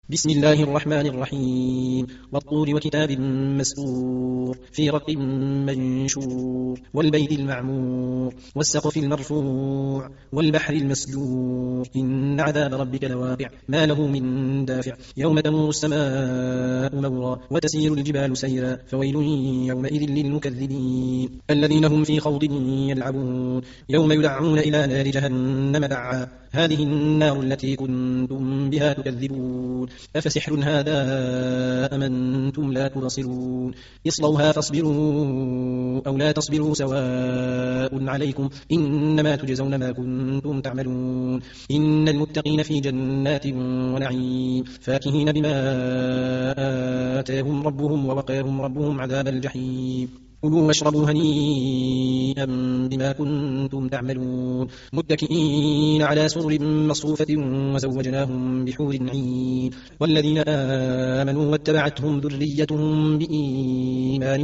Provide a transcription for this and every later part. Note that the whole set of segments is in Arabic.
بسم الله الرحمن الرحيم والطور وكتاب مسطور في رق منشور والبيت المعمور والسقف المرفوع والبحر المسجور إن عذاب ربك لواقع ما له من دافع يوم تمور السماء مورا وتسير الجبال سيرا فويل يومئذ للمكذبين الذين هم في خوض يلعبون يوم يدعون إلى نار جهنم دعا هذه النار التي كنتم بها تكذبون أفسحر هذا أم أنتم لا تبصرون اصلوها فاصبروا أو لا تصبروا سواء عليكم إنما تجزون ما كنتم تعملون إن المتقين في جنات ونعيم فاكهين بما آتاهم ربهم ووقاهم ربهم عذاب الجحيم كلوا واشربوا هنيئا بما كنتم تعملون متكئين على سرر مصفوفة وزوجناهم بحور عين والذين آمنوا واتبعتهم ذريتهم بإيمان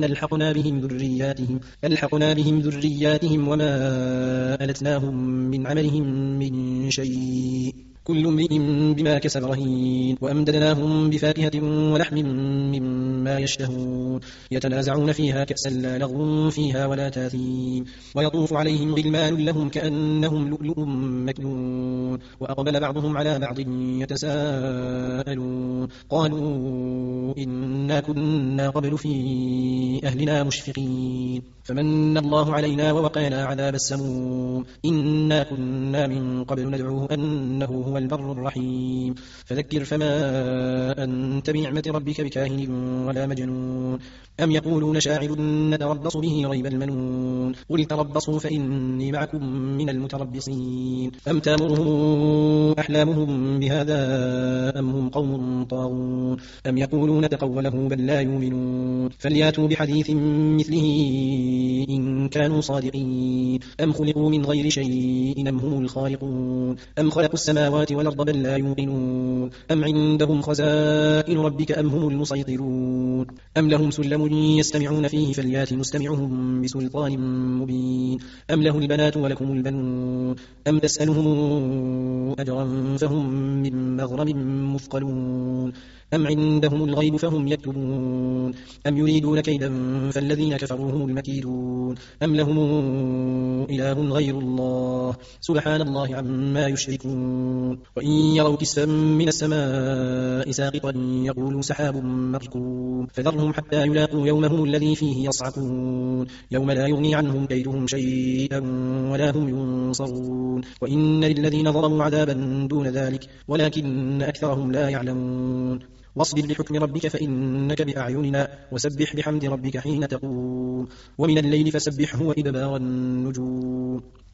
ألحقنا بهم ذرياتهم وما ألتناهم من عملهم من شيء كل امرئ بما كسب رهين وأمددناهم بفاكهة ولحم مما يشتهون يتنازعون فيها كأسا لا لغو فيها ولا تاثيم ويطوف عليهم غلمان لهم كأنهم لؤلؤ مكنون وأقبل بعضهم على بعض يتساءلون قالوا إنا كنا قبل في أهلنا مشفقين فمن الله علينا ووقانا عذاب السموم إنا كنا من قبل ندعوه أنه هو البر الرحيم فذكر فما أنت بنعمة ربك بكاهن ولا مجنون أم يقولون شاعر نتربص به ريب المنون قل تربصوا فإني معكم من المتربصين أم تامرهم أحلامهم بهذا أم هم قوم طاغون أم يقولون تقوله بل لا يؤمنون فلياتوا بحديث مثله إن كانوا صادقين أم خلقوا من غير شيء أم هم الخالقون أم خلقوا السماوات والأرض بل لا يوقنون أم عندهم خزائن ربك أم هم المسيطرون أم لهم سلم يستمعون فيه فليات مستمعهم بسلطان مبين أم له البنات ولكم البنون أم تسألهم أجرا فهم من مغرم مثقلون أم عندهم الغيب فهم يكتبون أم يريدون كيدا فالذين كفروا هم المكيدون أم لهم إله غير الله سبحان الله عما يشركون وإن يروا كسفا من السماء ساقطا يقولوا سحاب مركوم فذرهم حتى يلاقوا يومهم الذي فيه يصعقون يوم لا يغني عنهم كيدهم شيئا ولا هم ينصرون وإن للذين ظلموا عذابا دون ذلك ولكن أكثرهم لا يعلمون واصبر لحكم ربك فإنك بأعيننا وسبح بحمد ربك حين تقوم ومن الليل فسبحه وإدبار النجوم